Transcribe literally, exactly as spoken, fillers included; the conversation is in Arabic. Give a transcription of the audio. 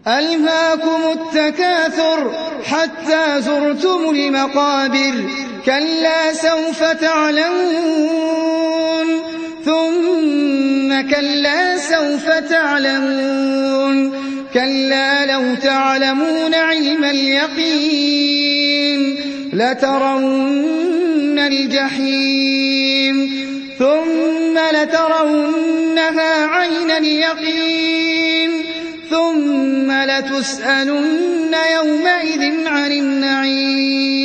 ألهاكم التكاثر حتى زرتم المقابر كلا سوف تعلمون ثم كلا سوف تعلمون كلا لو تعلمون علم اليقين لترون الجحيم ثم لترونها عين اليقين ثم لتسألن يومئذ عن النعيم